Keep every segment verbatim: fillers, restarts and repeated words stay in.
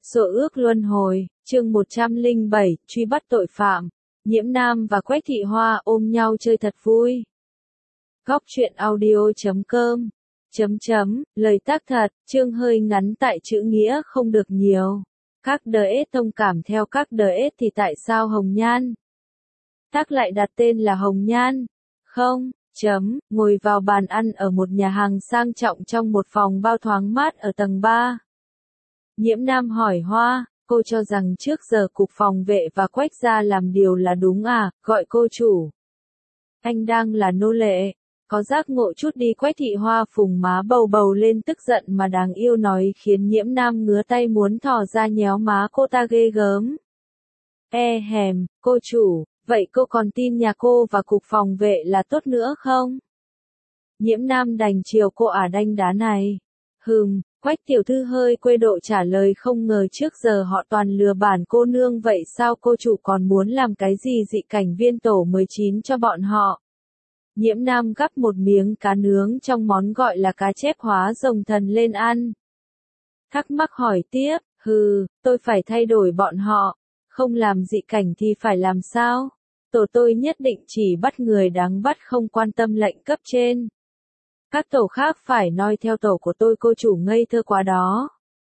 Số ước luân hồi, chương một trăm lẻ bảy, truy bắt tội phạm. Nhiễm Nam và Quách Thị Hoa ôm nhau chơi thật vui. Góc truyện audio chấm com chấm chấm, lời tác thật, chương hơi ngắn tại chữ nghĩa không được nhiều. Các đờ ết thông cảm theo các đờ ết thì tại sao Hồng Nhan? Tác lại đặt tên là Hồng Nhan. Không, chấm, ngồi vào bàn ăn ở một nhà hàng sang trọng trong một phòng bao thoáng mát ở tầng ba. Nhiễm Nam hỏi Hoa, cô cho rằng trước giờ cục phòng vệ và Quách gia làm điều là đúng à, gọi cô chủ. Anh đang là nô lệ, có giác ngộ chút đi. Quách Thị Hoa phùng má bầu bầu lên tức giận mà đáng yêu nói khiến Nhiễm Nam ngứa tay muốn thò ra nhéo má cô ta ghê gớm. E hèm, cô chủ, vậy cô còn tin nhà cô và cục phòng vệ là tốt nữa không? Nhiễm Nam đành chiều cô ả đanh đá này. Hừm. Quách tiểu thư hơi quê độ trả lời, không ngờ trước giờ họ toàn lừa bản cô nương, vậy sao cô chủ còn muốn làm cái gì dị cảnh viên tổ mười chín cho bọn họ? Nhiễm Nam gắp một miếng cá nướng trong món gọi là cá chép hóa rồng thần lên ăn. Thắc mắc hỏi tiếp, hừ, tôi phải thay đổi bọn họ, không làm dị cảnh thì phải làm sao? Tổ tôi nhất định chỉ bắt người đáng bắt, không quan tâm lệnh cấp trên. Các tổ khác phải noi theo tổ của tôi. Cô chủ ngây thơ quá đó.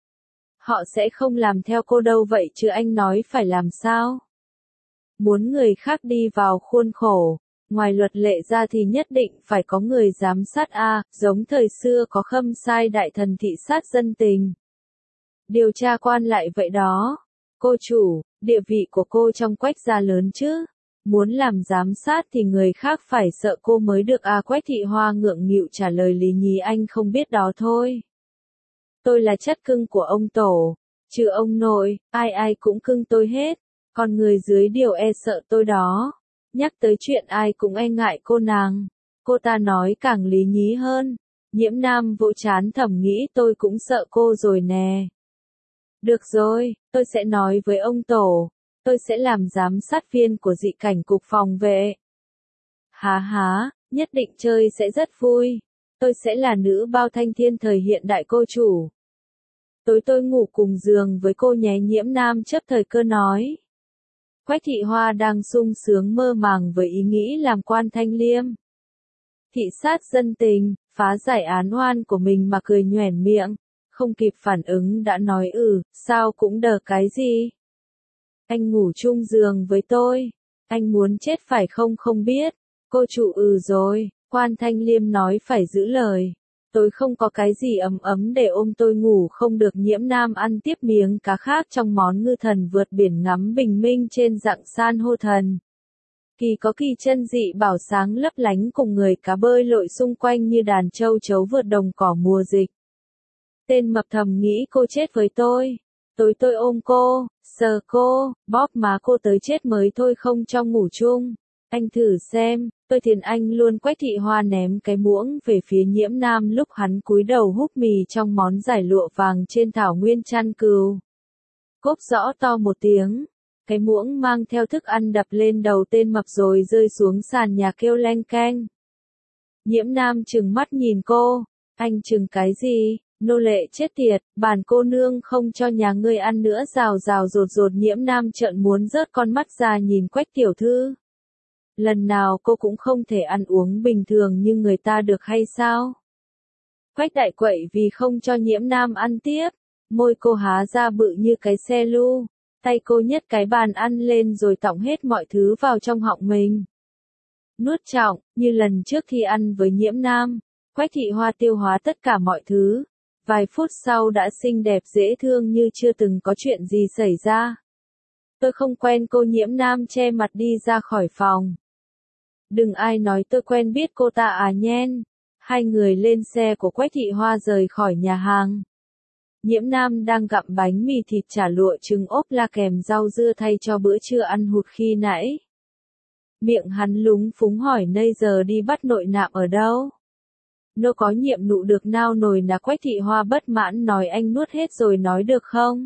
Họ sẽ không làm theo cô đâu. Vậy chứ anh nói phải làm sao? Muốn người khác đi vào khuôn khổ, ngoài luật lệ ra thì nhất định phải có người giám sát a, à, giống thời xưa có Khâm Sai đại thần thị sát dân tình. Điều tra quan lại vậy đó. Cô chủ, địa vị của cô trong Quách gia lớn chứ? Muốn làm giám sát thì người khác phải sợ cô mới được à. Quách Thị Hoa ngượng nghịu trả lời lý nhí, anh không biết đó thôi. Tôi là chất cưng của ông tổ, trừ ông nội, ai ai cũng cưng tôi hết, còn người dưới điều e sợ tôi đó. Nhắc tới chuyện ai cũng e ngại cô nàng, cô ta nói càng lý nhí hơn. Nhiễm Nam vỗ chán thầm nghĩ tôi cũng sợ cô rồi nè. Được rồi, tôi sẽ nói với ông tổ. Tôi sẽ làm giám sát viên của dị cảnh cục phòng vệ. Há há, nhất định chơi sẽ rất vui. Tôi sẽ là nữ bao thanh thiên thời hiện đại cô chủ. Tối tôi ngủ cùng giường với cô nhé. Nhiễm Nam chấp thời cơ nói. Quách Thị Hoa đang sung sướng mơ màng với ý nghĩ làm quan thanh liêm. Thị sát dân tình, phá giải án oan của mình mà cười nhoẻn miệng. Không kịp phản ứng đã nói ừ, sao cũng đờ cái gì. Anh ngủ chung giường với tôi. Anh muốn chết phải không? Không biết. Cô chủ ừ rồi. Quan Thanh Liêm nói phải giữ lời. Tôi không có cái gì ấm ấm để ôm tôi ngủ không được. Nhiễm Nam ăn tiếp miếng cá khác trong món ngư thần vượt biển ngắm bình minh trên dạng san hô thần. Kỳ có kỳ chân dị bảo sáng lấp lánh cùng người cá bơi lội xung quanh như đàn châu chấu vượt đồng cỏ mùa dịch. Tên mập thầm nghĩ cô chết với tôi. Tối tôi ôm cô, sờ cô, bóp má cô tới chết mới thôi không cho ngủ chung. Anh thử xem, tôi thiền anh luôn. Quách Thị Hoa ném cái muỗng về phía Nhiễm Nam lúc hắn cúi đầu húp mì trong món giải lụa vàng trên thảo nguyên chăn cừu. Cốp rõ to một tiếng, cái muỗng mang theo thức ăn đập lên đầu tên mập rồi rơi xuống sàn nhà kêu leng keng. Nhiễm Nam trừng mắt nhìn cô, anh trừng cái gì? Nô lệ chết tiệt, bản cô nương không cho nhà ngươi ăn nữa. Rào rào rột rột. Nhiễm Nam trợn muốn rớt con mắt ra nhìn Quách tiểu thư. Lần nào cô cũng không thể ăn uống bình thường như người ta được hay sao? Quách đại quậy vì không cho Nhiễm Nam ăn tiếp. Môi cô há ra bự như cái xe lu. Tay cô nhấc cái bàn ăn lên rồi tọng hết mọi thứ vào trong họng mình. Nuốt trọng, như lần trước khi ăn với Nhiễm Nam, Quách Thị Hoa tiêu hóa tất cả mọi thứ. Vài phút sau đã xinh đẹp dễ thương như chưa từng có chuyện gì xảy ra. Tôi không quen cô. Nhiễm Nam che mặt đi ra khỏi phòng. Đừng ai nói tôi quen biết cô ta à nhen. Hai người lên xe của Quách Thị Hoa rời khỏi nhà hàng. Nhiễm Nam đang gặm bánh mì thịt chả lụa trứng ốp la kèm rau dưa thay cho bữa trưa ăn hụt khi nãy. Miệng hắn lúng phúng hỏi bây giờ đi bắt nội nạm ở đâu? Nô có nhiệm nụ được nao nồi nà. Quách Thị Hoa bất mãn nói anh nuốt hết rồi nói được không?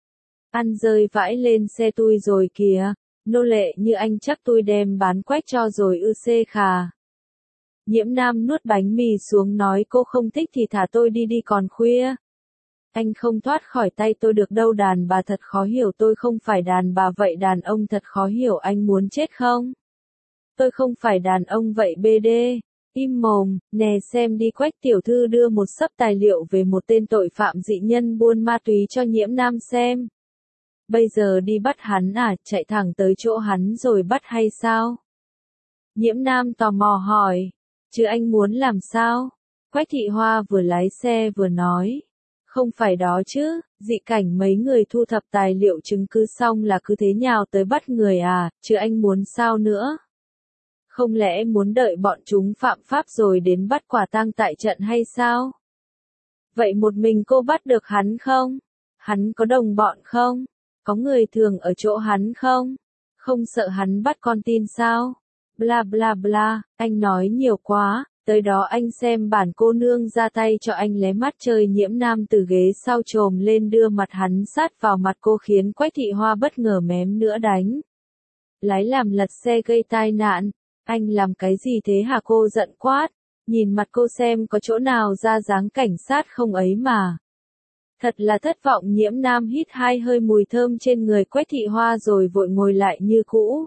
Ăn rơi vãi lên xe tui rồi kìa. Nô lệ như anh chắc tôi đem bán Quách cho rồi ư xê khà. Nhiễm Nam nuốt bánh mì xuống nói cô không thích thì thả tôi đi đi còn khuya. Anh không thoát khỏi tay tôi được đâu, đàn bà thật khó hiểu, tôi không phải đàn bà vậy, đàn ông thật khó hiểu, anh muốn chết không? Tôi không phải đàn ông vậy bê đê. Im mồm, nè xem đi. Quách tiểu thư đưa một xấp tài liệu về một tên tội phạm dị nhân buôn ma túy cho Nhiễm Nam xem. Bây giờ đi bắt hắn à, chạy thẳng tới chỗ hắn rồi bắt hay sao? Nhiễm Nam tò mò hỏi. Chứ anh muốn làm sao? Quách Thị Hoa vừa lái xe vừa nói. Không phải đó chứ, dị cảnh mấy người thu thập tài liệu chứng cứ xong là cứ thế nhào tới bắt người à, chứ anh muốn sao nữa? Không lẽ muốn đợi bọn chúng phạm pháp rồi đến bắt quả tang tại trận hay sao? Vậy một mình cô bắt được hắn không? Hắn có đồng bọn không? Có người thường ở chỗ hắn không? Không sợ hắn bắt con tin sao? Bla bla bla, anh nói nhiều quá, tới đó anh xem bản cô nương ra tay cho anh lé mắt chơi. Nhiễm Nam từ ghế sau chồm lên đưa mặt hắn sát vào mặt cô khiến Quách Thị Hoa bất ngờ mém nữa đánh. Lái làm lật xe gây tai nạn. Anh làm cái gì thế hả? Cô giận quát, nhìn mặt cô xem có chỗ nào ra dáng cảnh sát không ấy mà. Thật là thất vọng. Nhiễm Nam hít hai hơi mùi thơm trên người Quách Thị Hoa rồi vội ngồi lại như cũ.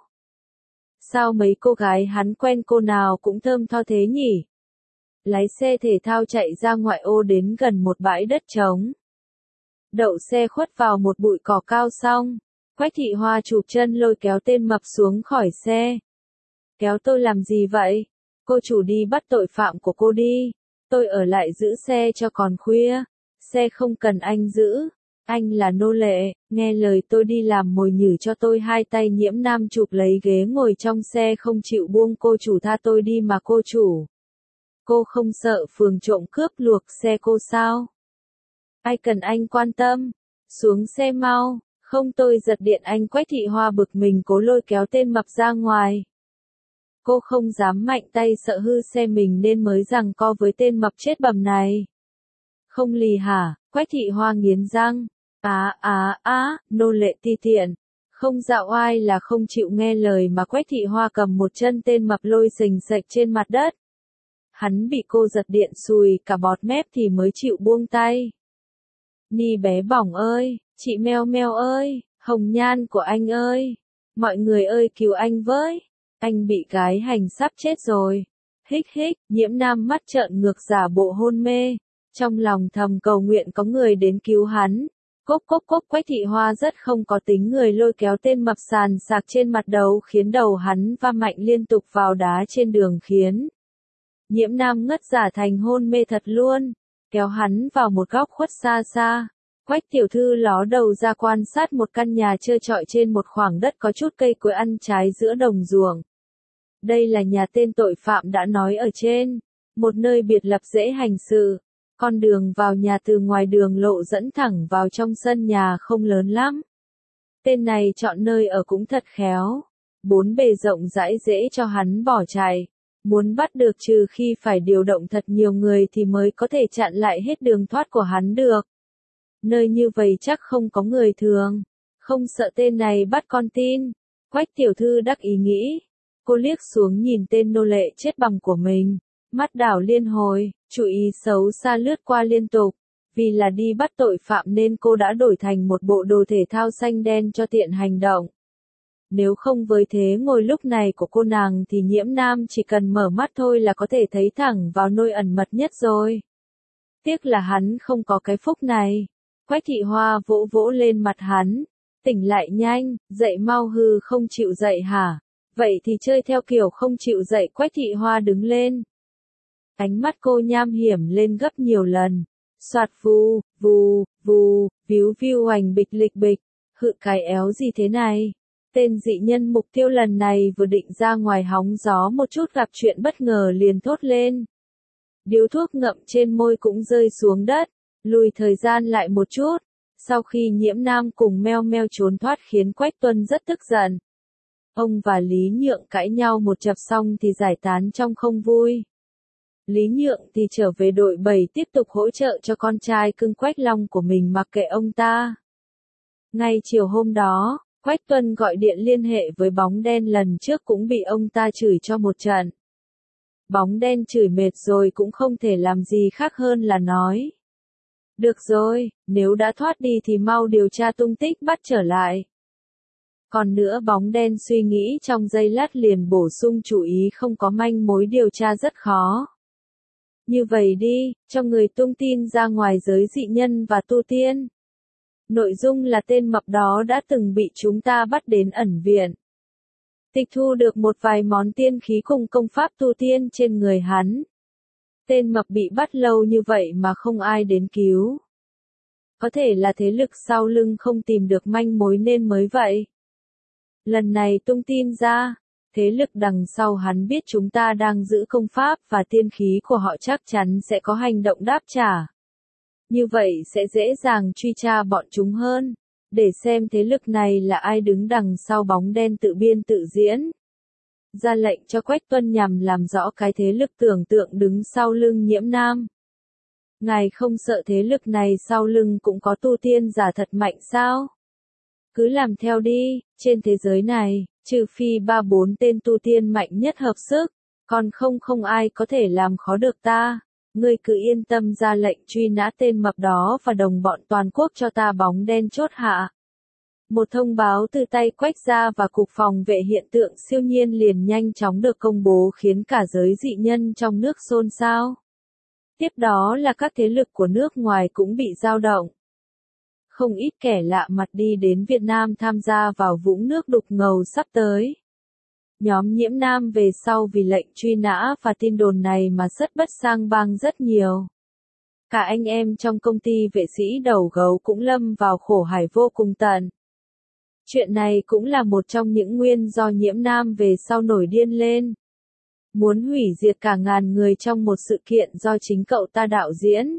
Sao mấy cô gái hắn quen cô nào cũng thơm tho thế nhỉ? Lái xe thể thao chạy ra ngoại ô đến gần một bãi đất trống. Đậu xe khuất vào một bụi cỏ cao xong, Quách Thị Hoa chụp chân lôi kéo tên mập xuống khỏi xe. Kéo tôi làm gì vậy? Cô chủ đi bắt tội phạm của cô đi. Tôi ở lại giữ xe cho còn khuya. Xe không cần anh giữ. Anh là nô lệ, nghe lời tôi đi làm mồi nhử cho tôi. Hai tay Nhiễm Nam chụp lấy ghế ngồi trong xe không chịu buông. Cô chủ tha tôi đi mà cô chủ. Cô không sợ phường trộm cướp luộc xe cô sao? Ai cần anh quan tâm? Xuống xe mau, không tôi giật điện anh. Quách Thị Hoa bực mình cố lôi kéo tên mập ra ngoài. Cô không dám mạnh tay sợ hư xe mình nên mới giằng co với tên mập chết bầm này. Không lì hả? Quách Thị Hoa nghiến răng. Á á á, nô lệ ti tiện. Không dạo oai là không chịu nghe lời mà. Quách Thị Hoa cầm một chân tên mập lôi xình xệch trên mặt đất. Hắn bị cô giật điện sùi cả bọt mép thì mới chịu buông tay. Ni bé bỏng ơi, chị Meo Meo ơi, hồng nhan của anh ơi. Mọi người ơi cứu anh với. Anh bị gái hành sắp chết rồi. Hích hích, Nhiễm Nam mắt trợn ngược giả bộ hôn mê. Trong lòng thầm cầu nguyện có người đến cứu hắn. Cốc cốc cốc. Quách Thị Hoa rất không có tính người lôi kéo tên mập sàn sạc trên mặt đầu khiến đầu hắn va mạnh liên tục vào đá trên đường khiến Nhiễm Nam ngất giả thành hôn mê thật luôn. Kéo hắn vào một góc khuất xa xa. Quách tiểu thư ló đầu ra quan sát một căn nhà trơ trọi trên một khoảng đất có chút cây cối ăn trái giữa đồng ruộng. Đây là nhà tên tội phạm đã nói ở trên. Một nơi biệt lập dễ hành sự. Con đường vào nhà từ ngoài đường lộ dẫn thẳng vào trong sân nhà không lớn lắm. Tên này chọn nơi ở cũng thật khéo. Bốn bề rộng rãi dễ cho hắn bỏ chạy. Muốn bắt được trừ khi phải điều động thật nhiều người thì mới có thể chặn lại hết đường thoát của hắn được. Nơi như vậy chắc không có người thường. Không sợ tên này bắt con tin. Quách tiểu thư đắc ý nghĩ. Cô liếc xuống nhìn tên nô lệ chết bầm của mình. Mắt đảo liên hồi, chú ý xấu xa lướt qua liên tục. Vì là đi bắt tội phạm nên cô đã đổi thành một bộ đồ thể thao xanh đen cho tiện hành động. Nếu không với thế ngồi lúc này của cô nàng thì Nhiễm Nam chỉ cần mở mắt thôi là có thể thấy thẳng vào nơi ẩn mật nhất rồi. Tiếc là hắn không có cái phúc này. Quách Thị Hoa vỗ vỗ lên mặt hắn. Tỉnh lại nhanh, dậy mau. Hư không chịu dậy hả? Vậy thì chơi theo kiểu không chịu dậy. Quách Thị Hoa đứng lên. Ánh mắt cô nham hiểm lên gấp nhiều lần. Soạt vù, vù, vù, víu víu hoành bịch lịch bịch. Hự cái éo gì thế này? Tên dị nhân mục tiêu lần này vừa định ra ngoài hóng gió một chút gặp chuyện bất ngờ liền thốt lên. Điếu thuốc ngậm trên môi cũng rơi xuống đất. Lùi thời gian lại một chút. Sau khi Nhiễm Nam cùng Meo Meo trốn thoát khiến Quách Tuân rất tức giận. Ông và Lý Nhượng cãi nhau một chập xong thì giải tán trong không vui. Lý Nhượng thì trở về đội bảy tiếp tục hỗ trợ cho con trai cưng Quách Long của mình mặc kệ ông ta. Ngay chiều hôm đó, Quách Tuân gọi điện liên hệ với bóng đen lần trước cũng bị ông ta chửi cho một trận. Bóng đen chửi mệt rồi cũng không thể làm gì khác hơn là nói. Được rồi, nếu đã thoát đi thì mau điều tra tung tích bắt trở lại. Còn nữa bóng đen suy nghĩ trong giây lát liền bổ sung chú ý không có manh mối điều tra rất khó. Như vậy đi, cho người tung tin ra ngoài giới dị nhân và tu tiên. Nội dung là tên mập đó đã từng bị chúng ta bắt đến ẩn viện. Tịch thu được một vài món tiên khí cùng công pháp tu tiên trên người hắn. Tên mập bị bắt lâu như vậy mà không ai đến cứu. Có thể là thế lực sau lưng không tìm được manh mối nên mới vậy. Lần này tung tin ra, thế lực đằng sau hắn biết chúng ta đang giữ công pháp và tiên khí của họ chắc chắn sẽ có hành động đáp trả. Như vậy sẽ dễ dàng truy tra bọn chúng hơn, để xem thế lực này là ai đứng đằng sau bóng đen tự biên tự diễn. Ra lệnh cho Quách Tuân nhằm làm rõ cái thế lực tưởng tượng đứng sau lưng Nhiễm Nam. Ngài không sợ thế lực này sau lưng cũng có tu tiên giả thật mạnh sao? Cứ làm theo đi, trên thế giới này, trừ phi ba bốn tên tu tiên mạnh nhất hợp sức, còn không không ai có thể làm khó được ta. Ngươi cứ yên tâm ra lệnh truy nã tên mập đó và đồng bọn toàn quốc cho ta bóng đen chốt hạ. Một thông báo từ tay Quách gia và Cục Phòng vệ hiện tượng siêu nhiên liền nhanh chóng được công bố khiến cả giới dị nhân trong nước xôn xao. Tiếp đó là các thế lực của nước ngoài cũng bị dao động. Không ít kẻ lạ mặt đi đến Việt Nam tham gia vào vũng nước đục ngầu sắp tới. Nhóm Nhiễm Nam về sau vì lệnh truy nã và tin đồn này mà sất bất sang bang rất nhiều. Cả anh em trong công ty vệ sĩ đầu gấu cũng lâm vào khổ hải vô cùng tận. Chuyện này cũng là một trong những nguyên do Nhiễm Nam về sau nổi điên lên. Muốn hủy diệt cả ngàn người trong một sự kiện do chính cậu ta đạo diễn.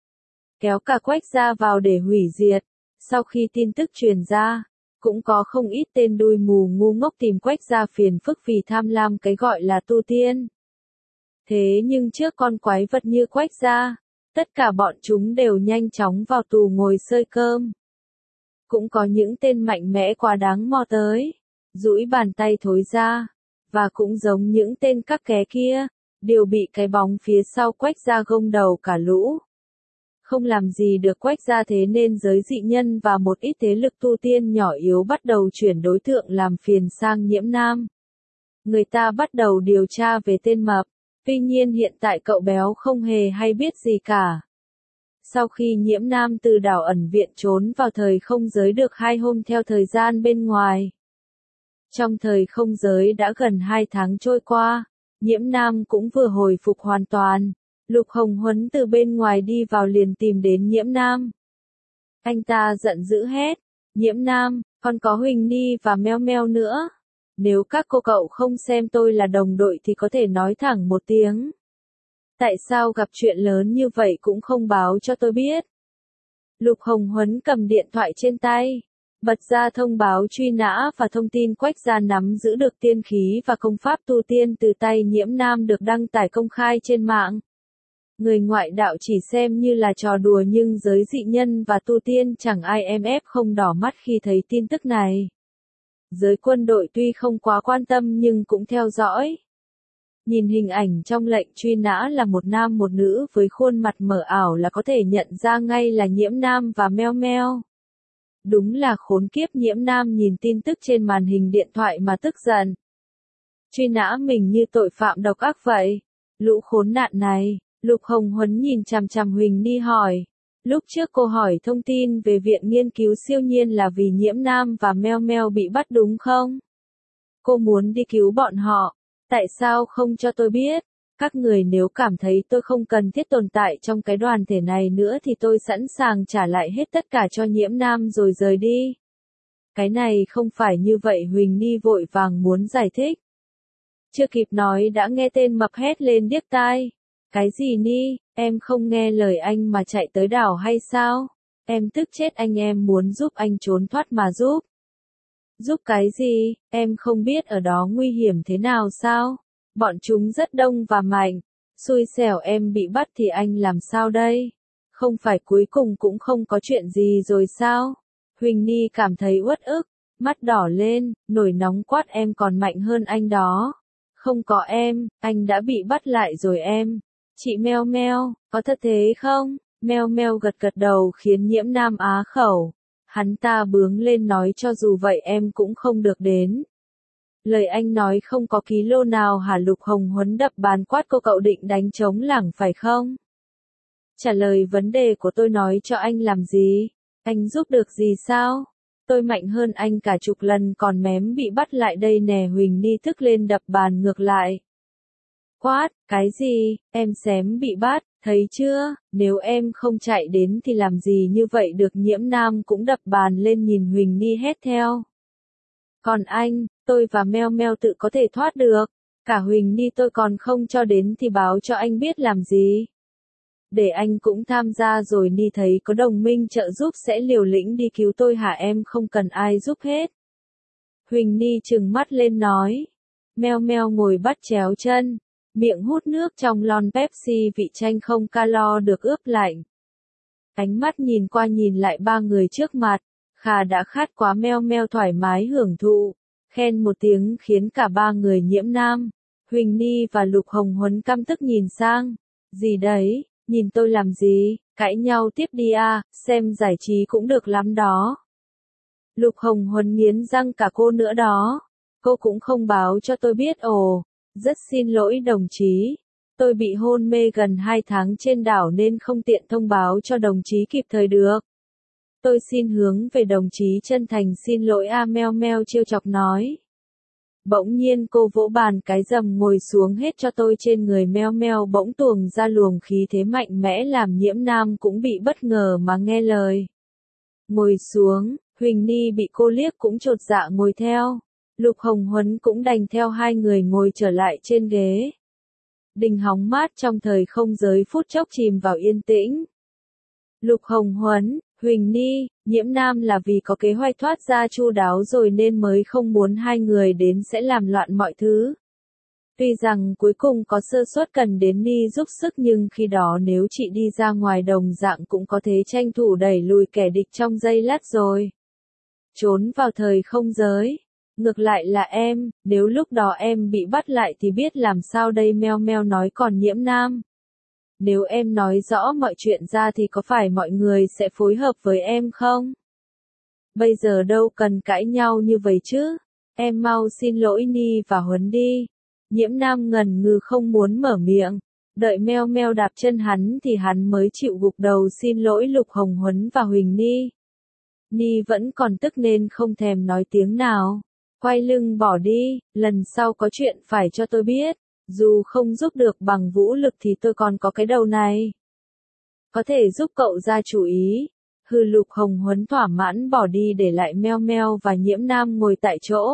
Kéo cả Quách gia vào để hủy diệt. Sau khi tin tức truyền ra, cũng có không ít tên đuôi mù ngu ngốc tìm Quách gia phiền phức vì tham lam cái gọi là tu tiên. Thế nhưng trước con quái vật như Quách gia, tất cả bọn chúng đều nhanh chóng vào tù ngồi xơi cơm. Cũng có những tên mạnh mẽ quá đáng mò tới, duỗi bàn tay thối ra, và cũng giống những tên các ké kia, đều bị cái bóng phía sau Quách gia gông đầu cả lũ. Không làm gì được Quách gia thế nên giới dị nhân và một ít thế lực tu tiên nhỏ yếu bắt đầu chuyển đối tượng làm phiền sang Nhiễm Nam. Người ta bắt đầu điều tra về tên mập, tuy nhiên hiện tại cậu béo không hề hay biết gì cả. Sau khi Nhiễm Nam từ đảo ẩn viện trốn vào thời không giới được hai hôm theo thời gian bên ngoài. Trong thời không giới đã gần hai tháng trôi qua, Nhiễm Nam cũng vừa hồi phục hoàn toàn. Lục Hồng Huấn từ bên ngoài đi vào liền tìm đến Nhiễm Nam. Anh ta giận dữ hét, Nhiễm Nam, còn có Huỳnh Ni và Meo Meo nữa. Nếu các cô cậu không xem tôi là đồng đội thì có thể nói thẳng một tiếng. Tại sao gặp chuyện lớn như vậy cũng không báo cho tôi biết? Lục Hồng Huấn cầm điện thoại trên tay, bật ra thông báo truy nã và thông tin Quách gia nắm giữ được tiên khí và công pháp tu tiên từ tay Nhiễm Nam được đăng tải công khai trên mạng. Người ngoại đạo chỉ xem như là trò đùa nhưng giới dị nhân và tu tiên chẳng ai em ép không đỏ mắt khi thấy tin tức này. Giới quân đội tuy không quá quan tâm nhưng cũng theo dõi. Nhìn hình ảnh trong lệnh truy nã là một nam một nữ với khuôn mặt mờ ảo là có thể nhận ra ngay là Nhiễm Nam và Meo Meo. Đúng là khốn kiếp. Nhiễm Nam nhìn tin tức trên màn hình điện thoại mà tức giận. Truy nã mình như tội phạm độc ác vậy. Lũ khốn nạn này. Lục Hồng Huấn nhìn chằm chằm Huỳnh Ni hỏi. Lúc trước cô hỏi thông tin về viện nghiên cứu siêu nhiên là vì Nhiễm Nam và Meo Meo bị bắt đúng không? Cô muốn đi cứu bọn họ. Tại sao không cho tôi biết? Các người nếu cảm thấy tôi không cần thiết tồn tại trong cái đoàn thể này nữa thì tôi sẵn sàng trả lại hết tất cả cho Nhiễm Nam rồi rời đi. Cái này không phải như vậy. Huỳnh Ni vội vàng muốn giải thích. Chưa kịp nói đã nghe tên mập hét lên điếc tai. Cái gì Ni, em không nghe lời anh mà chạy tới đảo hay sao? Em tức chết anh, em muốn giúp anh trốn thoát mà giúp. Giúp cái gì, em không biết ở đó nguy hiểm thế nào sao? Bọn chúng rất đông và mạnh. Xui xẻo em bị bắt thì anh làm sao đây? Không phải cuối cùng cũng không có chuyện gì rồi sao? Huỳnh Ni cảm thấy uất ức, mắt đỏ lên, nổi nóng quát em còn mạnh hơn anh đó. Không có em, anh đã bị bắt lại rồi em. Chị Meo Meo, có thật thế không? Meo meo gật gật đầu khiến Nhiễm Nam á khẩu. Hắn ta bướng lên nói cho dù vậy em cũng không được đến. Lời anh nói không có ký lô nào hả? Lục Hồng Huấn đập bàn quát cô, cậu định đánh trống lảng phải không? Trả lời vấn đề của tôi, nói cho anh làm gì? Anh giúp được gì sao? Tôi mạnh hơn anh cả chục lần còn mém bị bắt lại đây nè. Huỳnh Ni thức lên đập bàn ngược lại. Quát, cái gì, em xém bị bắt, thấy chưa, nếu em không chạy đến thì làm gì như vậy được. Nhiễm Nam cũng đập bàn lên nhìn Huỳnh Ni hét theo. Còn anh, tôi và Meo Meo tự có thể thoát được, cả Huỳnh Ni tôi còn không cho đến thì báo cho anh biết làm gì. Để anh cũng tham gia rồi. Ni thấy có đồng minh trợ giúp sẽ liều lĩnh đi cứu tôi hả? Em không cần ai giúp hết. Huỳnh Ni trừng mắt lên nói. Meo Meo ngồi bắt chéo chân, miệng hút nước trong lon Pepsi vị chanh không calo được ướp lạnh. Ánh mắt nhìn qua nhìn lại ba người trước mặt, Khà đã khát quá. Meo Meo thoải mái hưởng thụ, khen một tiếng khiến cả ba người Nhiễm Nam, Huỳnh Ni và Lục Hồng Huấn căm tức nhìn sang. Gì đấy, nhìn tôi làm gì, cãi nhau tiếp đi à, xem giải trí cũng được lắm đó. Lục Hồng Huấn nghiến răng, cả cô nữa đó. Cô cũng không báo cho tôi biết. Ồ, rất xin lỗi đồng chí. Tôi bị hôn mê gần hai tháng trên đảo nên không tiện thông báo cho đồng chí kịp thời được. Tôi xin hướng về đồng chí chân thành xin lỗi a. Meo Meo trêu chọc nói. Bỗng nhiên cô vỗ bàn cái rầm, ngồi xuống hết cho tôi. Trên người Meo Meo bỗng tuồng ra luồng khí thế mạnh mẽ làm Nhiễm Nam cũng bị bất ngờ mà nghe lời. Ngồi xuống, Huỳnh Ni bị cô liếc cũng chột dạ ngồi theo. Lục Hồng Huấn cũng đành theo hai người ngồi trở lại trên ghế. Đình hóng mát trong thời không giới phút chốc chìm vào yên tĩnh. Lục Hồng Huấn, Huỳnh Ni, Nhiễm Nam là vì có kế hoạch thoát ra chu đáo rồi nên mới không muốn hai người đến sẽ làm loạn mọi thứ. Tuy rằng cuối cùng có sơ suất cần đến Ni giúp sức nhưng khi đó nếu chị đi ra ngoài đồng dạng cũng có thể tranh thủ đẩy lùi kẻ địch trong giây lát rồi. Trốn vào thời không giới. Ngược lại là em, nếu lúc đó em bị bắt lại thì biết làm sao đây? Meo Meo nói. Còn Nhiễm Nam, nếu em nói rõ mọi chuyện ra thì có phải mọi người sẽ phối hợp với em không? Bây giờ đâu cần cãi nhau như vậy chứ. Em mau xin lỗi Ni và Huấn đi. Nhiễm Nam ngần ngừ không muốn mở miệng. Đợi Meo Meo đạp chân hắn thì hắn mới chịu gục đầu xin lỗi Lục Hồng Huấn và Huỳnh Ni. Ni vẫn còn tức nên không thèm nói tiếng nào. Quay lưng bỏ đi, lần sau có chuyện phải cho tôi biết. Dù không giúp được bằng vũ lực thì tôi còn có cái đầu này. Có thể giúp cậu ra chủ ý. Hừ. Lục Hồng Huấn thỏa mãn bỏ đi để lại Meo Meo và Nhiễm Nam ngồi tại chỗ.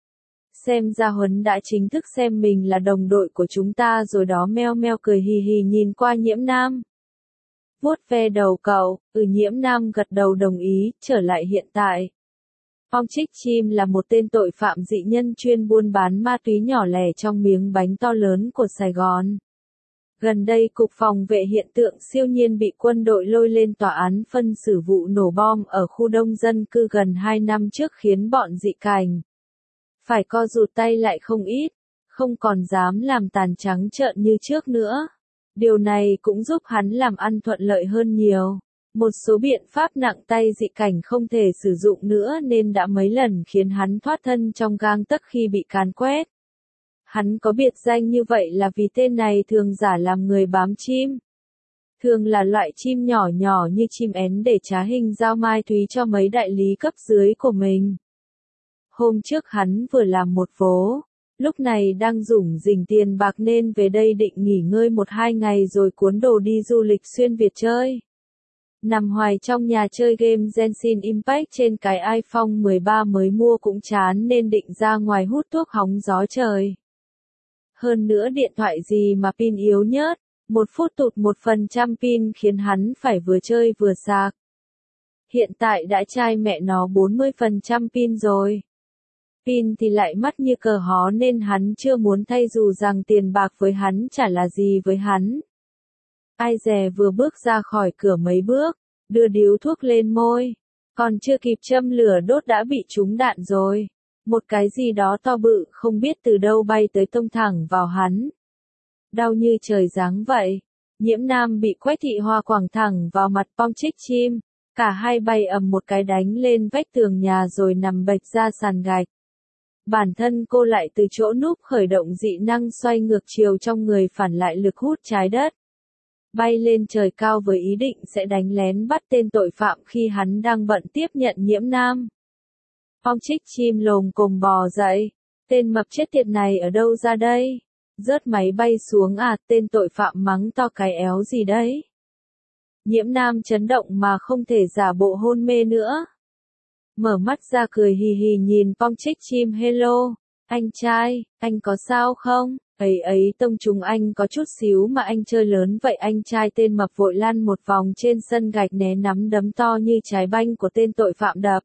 Xem ra Huấn đã chính thức xem mình là đồng đội của chúng ta rồi đó. Meo Meo cười hì hì nhìn qua Nhiễm Nam. Vuốt ve đầu cậu. Ừ. Nhiễm Nam gật đầu đồng ý. Trở lại hiện tại. Ong Trích Chim là một tên tội phạm dị nhân chuyên buôn bán ma túy nhỏ lẻ trong miếng bánh to lớn của Sài Gòn. Gần đây Cục Phòng vệ hiện tượng siêu nhiên bị quân đội lôi lên tòa án phân xử vụ nổ bom ở khu đông dân cư gần hai năm trước khiến bọn dị cảnh phải co rụt tay lại không ít, không còn dám làm tàn trắng trợn như trước nữa. Điều này cũng giúp hắn làm ăn thuận lợi hơn nhiều. Một số biện pháp nặng tay dị cảnh không thể sử dụng nữa nên đã mấy lần khiến hắn thoát thân trong gang tấc khi bị càn quét. Hắn có biệt danh như vậy là vì tên này thường giả làm người bám chim. Thường là loại chim nhỏ nhỏ như chim én để trá hình giao mai túy cho mấy đại lý cấp dưới của mình. Hôm trước hắn vừa làm một vố, lúc này đang rủng rỉnh tiền bạc nên về đây định nghỉ ngơi một hai ngày rồi cuốn đồ đi du lịch xuyên Việt chơi. Nằm hoài trong nhà chơi game Genshin Impact trên cái iPhone mười ba mới mua cũng chán nên định ra ngoài hút thuốc hóng gió trời. Hơn nữa điện thoại gì mà pin yếu nhớt, một phút tụt một phần trăm pin khiến hắn phải vừa chơi vừa sạc. Hiện tại đã chai mẹ nó bốn mươi phần trăm pin rồi. Pin thì lại mất như cờ hó nên hắn chưa muốn thay dù rằng tiền bạc với hắn chả là gì với hắn. Ai dè vừa bước ra khỏi cửa mấy bước, đưa điếu thuốc lên môi, còn chưa kịp châm lửa đốt đã bị trúng đạn rồi. Một cái gì đó to bự không biết từ đâu bay tới tông thẳng vào hắn. Đau như trời giáng vậy. Nhiễm Nam bị Quách Thị Hoa quẳng thẳng vào mặt Phong Trích Chim, cả hai bay ầm một cái đánh lên vách tường nhà rồi nằm bệt ra sàn gạch. Bản thân cô lại từ chỗ núp khởi động dị năng xoay ngược chiều trong người phản lại lực hút trái đất. Bay lên trời cao với ý định sẽ đánh lén bắt tên tội phạm khi hắn đang bận tiếp nhận Nhiễm Nam. Phong Trích Chim lồm cồm bò dậy, tên mập chết tiệt này ở đâu ra đây? Rớt máy bay xuống à, tên tội phạm mắng to cái éo gì đấy? Nhiễm Nam chấn động mà không thể giả bộ hôn mê nữa. Mở mắt ra cười hì hì nhìn Phong Trích Chim, hello, anh trai, anh có sao không? Ấy ấy tông chúng anh có chút xíu mà anh chơi lớn vậy anh trai. Tên mập vội lăn một vòng trên sân gạch né nắm đấm to như trái banh của tên tội phạm đập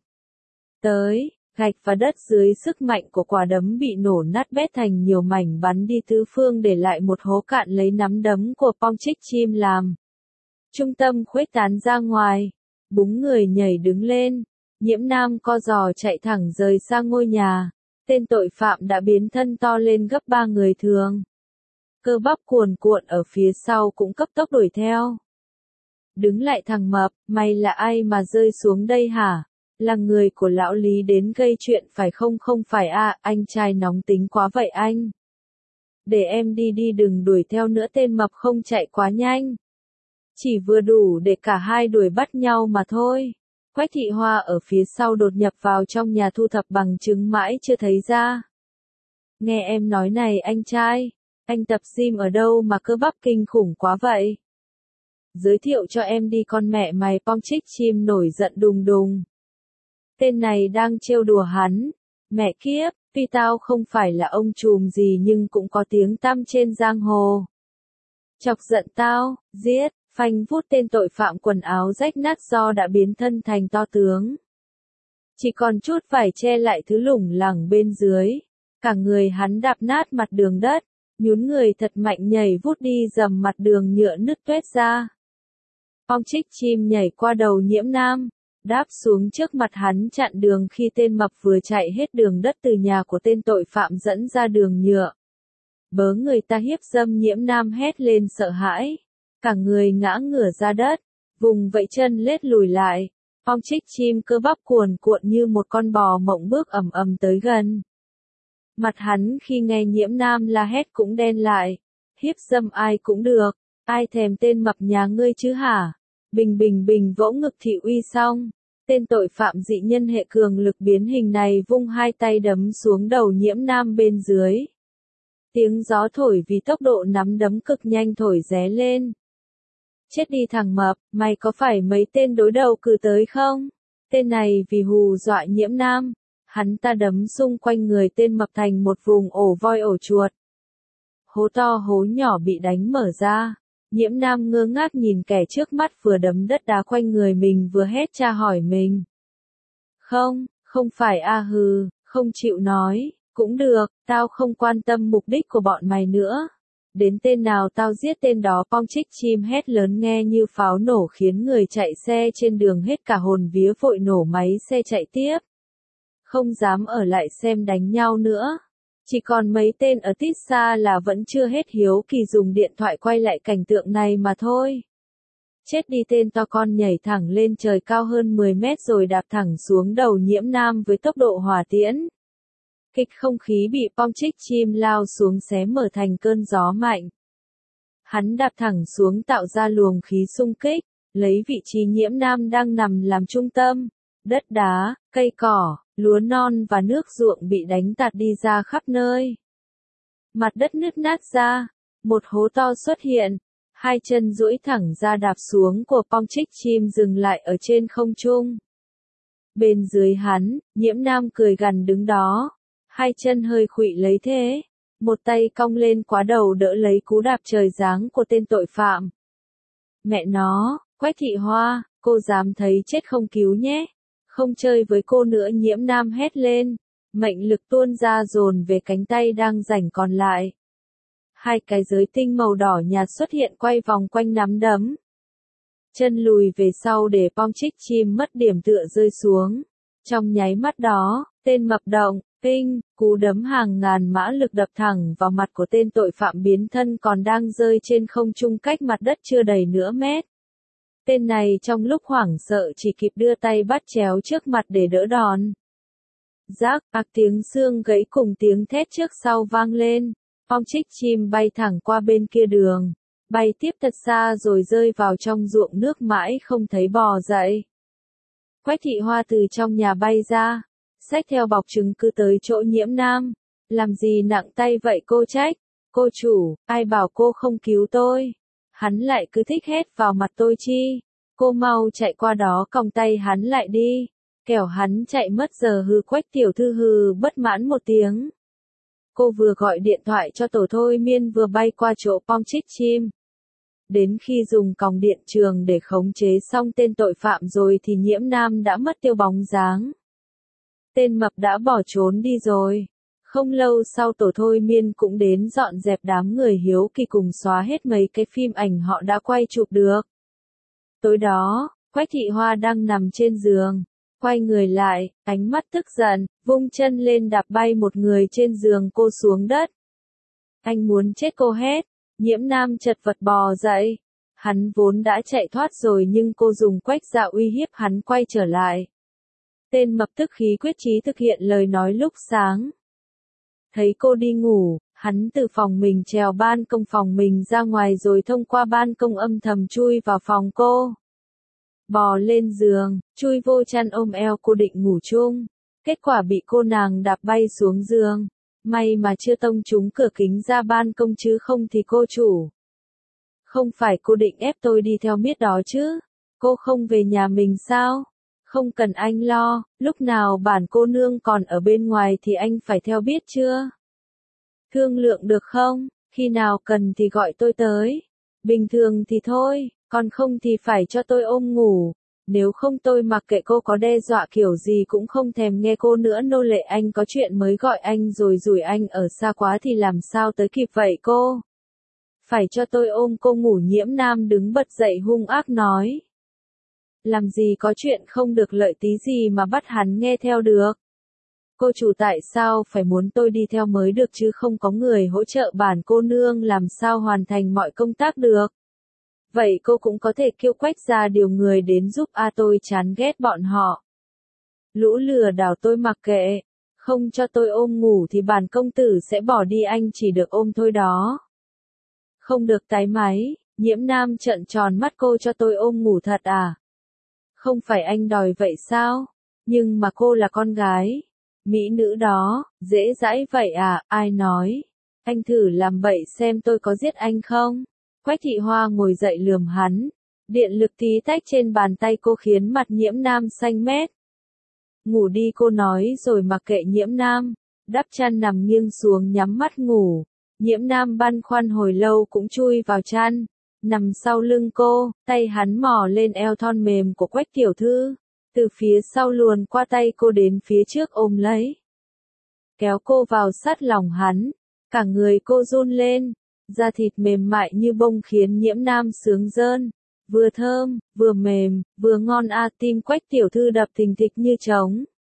tới, gạch và đất dưới sức mạnh của quả đấm bị nổ nát bét thành nhiều mảnh bắn đi tứ phương để lại một hố cạn lấy nắm đấm của Phong Trích Chim làm trung tâm khuếch tán ra ngoài. Búng người nhảy đứng lên, Nhiễm Nam co giò chạy thẳng rời sang ngôi nhà. Tên tội phạm đã biến thân to lên gấp ba người thường. Cơ bắp cuồn cuộn ở phía sau cũng cấp tốc đuổi theo. Đứng lại thằng mập, mày là ai mà rơi xuống đây hả? Là người của lão Lý đến gây chuyện phải không? Không phải à, anh trai nóng tính quá vậy anh. Để em đi đi, đừng đuổi theo nữa. Tên mập không chạy quá nhanh. Chỉ vừa đủ để cả hai đuổi bắt nhau mà thôi. Quách Thị Hoa ở phía sau đột nhập vào trong nhà thu thập bằng chứng mãi chưa thấy ra. Nghe em nói này anh trai, anh tập gym ở đâu mà cơ bắp kinh khủng quá vậy? Giới thiệu cho em đi con mẹ mày. Phong Trích Chim nổi giận đùng đùng. Tên này đang trêu đùa hắn. Mẹ kiếp, tuy tao không phải là ông trùm gì nhưng cũng có tiếng tăm trên giang hồ. Chọc giận tao, giết. Phanh vút tên tội phạm quần áo rách nát do đã biến thân thành to tướng. Chỉ còn chút vải che lại thứ lủng lẳng bên dưới. Cả người hắn đạp nát mặt đường đất, nhún người thật mạnh nhảy vút đi dầm mặt đường nhựa nứt toét ra. Phong Trích Chim nhảy qua đầu Nhiễm Nam, đáp xuống trước mặt hắn chặn đường khi tên mập vừa chạy hết đường đất từ nhà của tên tội phạm dẫn ra đường nhựa. Bớ người ta hiếp dâm. Nhiễm Nam hét lên sợ hãi. Cả người ngã ngửa ra đất, vùng vẫy chân lết lùi lại. Phong Trích Chim cơ bắp cuồn cuộn như một con bò mộng bước ầm ầm tới gần. Mặt hắn khi nghe Nhiễm Nam la hét cũng đen lại. Hiếp dâm ai cũng được, ai thèm tên mập nhà ngươi chứ hả? Bình bình bình vỗ ngực thị uy xong. Tên tội phạm dị nhân hệ cường lực biến hình này vung hai tay đấm xuống đầu Nhiễm Nam bên dưới. Tiếng gió thổi vì tốc độ nắm đấm cực nhanh thổi ré lên. Chết đi thằng mập, mày có phải mấy tên đối đầu cử tới không? Tên này vì hù dọa Nhiễm Nam, hắn ta đấm xung quanh người tên mập thành một vùng ổ voi ổ chuột. Hố to hố nhỏ bị đánh mở ra. Nhiễm Nam ngơ ngác nhìn kẻ trước mắt vừa đấm đất đá quanh người mình vừa hét tra hỏi mình. Không, không phải a hừ, không chịu nói, cũng được, tao không quan tâm mục đích của bọn mày nữa. Đến tên nào tao giết tên đó. Phong Trích Chim hét lớn nghe như pháo nổ khiến người chạy xe trên đường hết cả hồn vía vội nổ máy xe chạy tiếp. Không dám ở lại xem đánh nhau nữa. Chỉ còn mấy tên ở tít xa là vẫn chưa hết hiếu kỳ dùng điện thoại quay lại cảnh tượng này mà thôi. Chết đi, tên to con nhảy thẳng lên trời cao hơn mười mét rồi đạp thẳng xuống đầu Nhiễm Nam với tốc độ hỏa tiễn. Kịch không khí bị Phong Trích Chim lao xuống xé mở thành cơn gió mạnh. Hắn đạp thẳng xuống tạo ra luồng khí xung kích, lấy vị trí Nhiễm Nam đang nằm làm trung tâm. Đất đá, cây cỏ, lúa non và nước ruộng bị đánh tạt đi ra khắp nơi. Mặt đất nứt nát ra, một hố to xuất hiện, hai chân duỗi thẳng ra đạp xuống của Phong Trích Chim dừng lại ở trên không trung. Bên dưới hắn, Nhiễm Nam cười gằn đứng đó. Hai chân hơi khuỵu lấy thế, một tay cong lên quá đầu đỡ lấy cú đạp trời giáng của tên tội phạm. Mẹ nó, Quách Thị Hoa, cô dám thấy chết không cứu nhé, không chơi với cô nữa. Nhiễm Nam hét lên, mệnh lực tuôn ra dồn về cánh tay đang rảnh còn lại. Hai cái giới tinh màu đỏ nhạt xuất hiện quay vòng quanh nắm đấm. Chân lùi về sau để Phong Trích Chim mất điểm tựa rơi xuống. Trong nháy mắt đó, tên mập động, Pinh, cú đấm hàng ngàn mã lực đập thẳng vào mặt của tên tội phạm biến thân còn đang rơi trên không trung cách mặt đất chưa đầy nửa mét. Tên này trong lúc hoảng sợ chỉ kịp đưa tay bắt chéo trước mặt để đỡ đòn. Rác, ạc tiếng xương gãy cùng tiếng thét trước sau vang lên. Phong trích chim bay thẳng qua bên kia đường. Bay tiếp thật xa rồi rơi vào trong ruộng nước mãi không thấy bò dậy. Quách Thị Hoa từ trong nhà bay ra. Xách theo bọc chứng cứ tới chỗ Nhiễm Nam. Làm gì nặng tay vậy cô trách? Cô chủ, ai bảo cô không cứu tôi? Hắn lại cứ thích hét vào mặt tôi chi? Cô mau chạy qua đó còng tay hắn lại đi. Kẻo hắn chạy mất giờ hư. Quách tiểu thư hừ bất mãn một tiếng. Cô vừa gọi điện thoại cho tổ thôi miên vừa bay qua chỗ Phong trích chim. Đến khi dùng còng điện trường để khống chế xong tên tội phạm rồi thì Nhiễm Nam đã mất tiêu bóng dáng. Tên mập đã bỏ trốn đi rồi. Không lâu sau tổ thôi miên cũng đến dọn dẹp đám người hiếu kỳ cùng xóa hết mấy cái phim ảnh họ đã quay chụp được. Tối đó, Quách Thị Hoa đang nằm trên giường. Quay người lại, ánh mắt tức giận, vung chân lên đạp bay một người trên giường cô xuống đất. Anh muốn chết cô hét. Nhiễm Nam chật vật bò dậy. Hắn vốn đã chạy thoát rồi nhưng cô dùng quách dạo uy hiếp hắn quay trở lại. Tên mập tức khí quyết chí thực hiện lời nói lúc sáng. Thấy cô đi ngủ, hắn từ phòng mình trèo ban công phòng mình ra ngoài rồi thông qua ban công âm thầm chui vào phòng cô. Bò lên giường, chui vô chăn ôm eo cô định ngủ chung. Kết quả bị cô nàng đạp bay xuống giường. May mà chưa tông trúng cửa kính ra ban công chứ không thì cô chủ. Không phải cô định ép tôi đi theo miết đó chứ? Cô không về nhà mình sao? Không cần anh lo, lúc nào bản cô nương còn ở bên ngoài thì anh phải theo biết chưa? Thương lượng được không? Khi nào cần thì gọi tôi tới. Bình thường thì thôi, còn không thì phải cho tôi ôm ngủ. Nếu không tôi mặc kệ cô có đe dọa kiểu gì cũng không thèm nghe cô nữa. Nô lệ anh có chuyện mới gọi anh rồi rủi anh ở xa quá thì làm sao tới kịp vậy cô? Phải cho tôi ôm cô ngủ. Nhiễm Nam đứng bật dậy hung ác nói. Làm gì có chuyện không được lợi tí gì mà bắt hắn nghe theo được. Cô chủ tại sao phải muốn tôi đi theo mới được chứ không có người hỗ trợ bản cô nương làm sao hoàn thành mọi công tác được. Vậy cô cũng có thể kêu Quách ra điều người đến giúp a tôi chán ghét bọn họ. Lũ lừa đảo tôi mặc kệ. Không cho tôi ôm ngủ thì bản công tử sẽ bỏ đi anh chỉ được ôm thôi đó. Không được tái máy, Nhiễm Nam trợn tròn mắt cô cho tôi ôm ngủ thật à? Không phải anh đòi vậy sao? Nhưng mà cô là con gái. Mỹ nữ đó, dễ dãi vậy à, ai nói? Anh thử làm bậy xem tôi có giết anh không? Quách Thị Hoa ngồi dậy lườm hắn. Điện lực tí tách trên bàn tay cô khiến mặt Nhiễm Nam xanh mét. Ngủ đi cô nói rồi mặc kệ Nhiễm Nam. Đắp chăn nằm nghiêng xuống nhắm mắt ngủ. Nhiễm Nam băn khoăn hồi lâu cũng chui vào chăn. Nằm sau lưng cô, tay hắn mò lên eo thon mềm của Quách tiểu thư. Từ phía sau luồn qua tay cô đến phía trước ôm lấy. Kéo cô vào sát lòng hắn. Cả người cô run lên. Da thịt mềm mại như bông khiến Nhiễm Nam sướng rơn. Vừa thơm, vừa mềm, vừa ngon a. Tim Quách tiểu thư đập thình thịch như trống.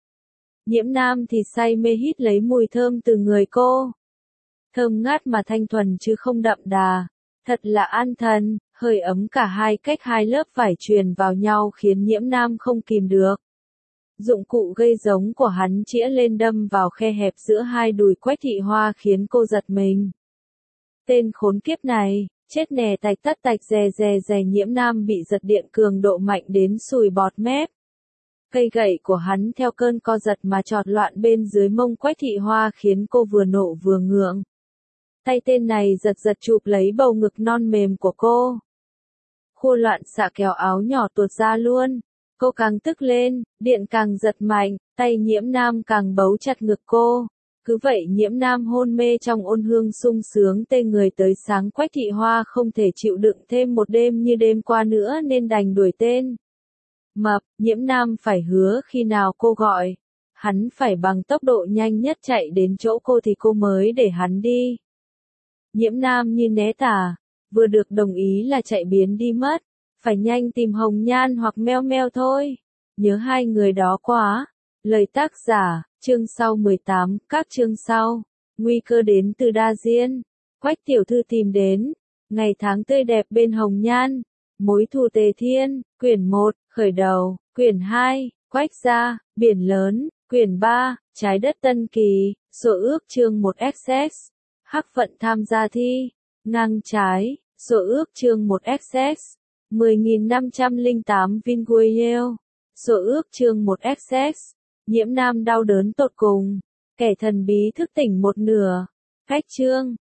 Nhiễm Nam thì say mê hít lấy mùi thơm từ người cô. Thơm ngát mà thanh thuần chứ không đậm đà. Thật là an thần, hơi ấm cả hai cách hai lớp vải truyền vào nhau khiến Nhiễm Nam không kìm được. Dụng cụ gây giống của hắn chĩa lên đâm vào khe hẹp giữa hai đùi Quách Thị Hoa khiến cô giật mình. Tên khốn kiếp này, chết nè tạch tất tạch dè dè dè. Nhiễm Nam bị giật điện cường độ mạnh đến sùi bọt mép. Cây gậy của hắn theo cơn co giật mà chọt loạn bên dưới mông Quách Thị Hoa khiến cô vừa nộ vừa ngượng. Tay tên này giật giật chụp lấy bầu ngực non mềm của cô. Khô loạn xạ kéo áo nhỏ tuột ra luôn. Cô càng tức lên, điện càng giật mạnh, tay Nhiễm Nam càng bấu chặt ngực cô. Cứ vậy Nhiễm Nam hôn mê trong ôn hương sung sướng tê người tới sáng. Quách Thị Hoa không thể chịu đựng thêm một đêm như đêm qua nữa nên đành đuổi tên. Mập, Nhiễm Nam phải hứa khi nào cô gọi. Hắn phải bằng tốc độ nhanh nhất chạy đến chỗ cô thì cô mới để hắn đi. Nhiễm Nam như né tà, vừa được đồng ý là chạy biến đi mất, phải nhanh tìm Hồng Nhan hoặc Meo Meo thôi. Nhớ hai người đó quá. Lời tác giả, Chương sau mười tám, các chương sau. Nguy cơ đến từ đa diên. Quách tiểu thư tìm đến. Ngày tháng tươi đẹp bên hồng nhan. Mối thù tề thiên. Quyển một, khởi đầu. Quyển hai, Quách gia, biển lớn. Quyển ba, trái đất tân kỳ. Sổ ước chương một xx. Hắc vận tham gia thi. Ngang trái. Sổ ước chương một xx. mười nghìn năm trăm lẻ tám Vinguiel. Sổ ước chương một xx. Nhiễm nam đau đớn tột cùng. Kẻ thần bí thức tỉnh một nửa. Cách chương.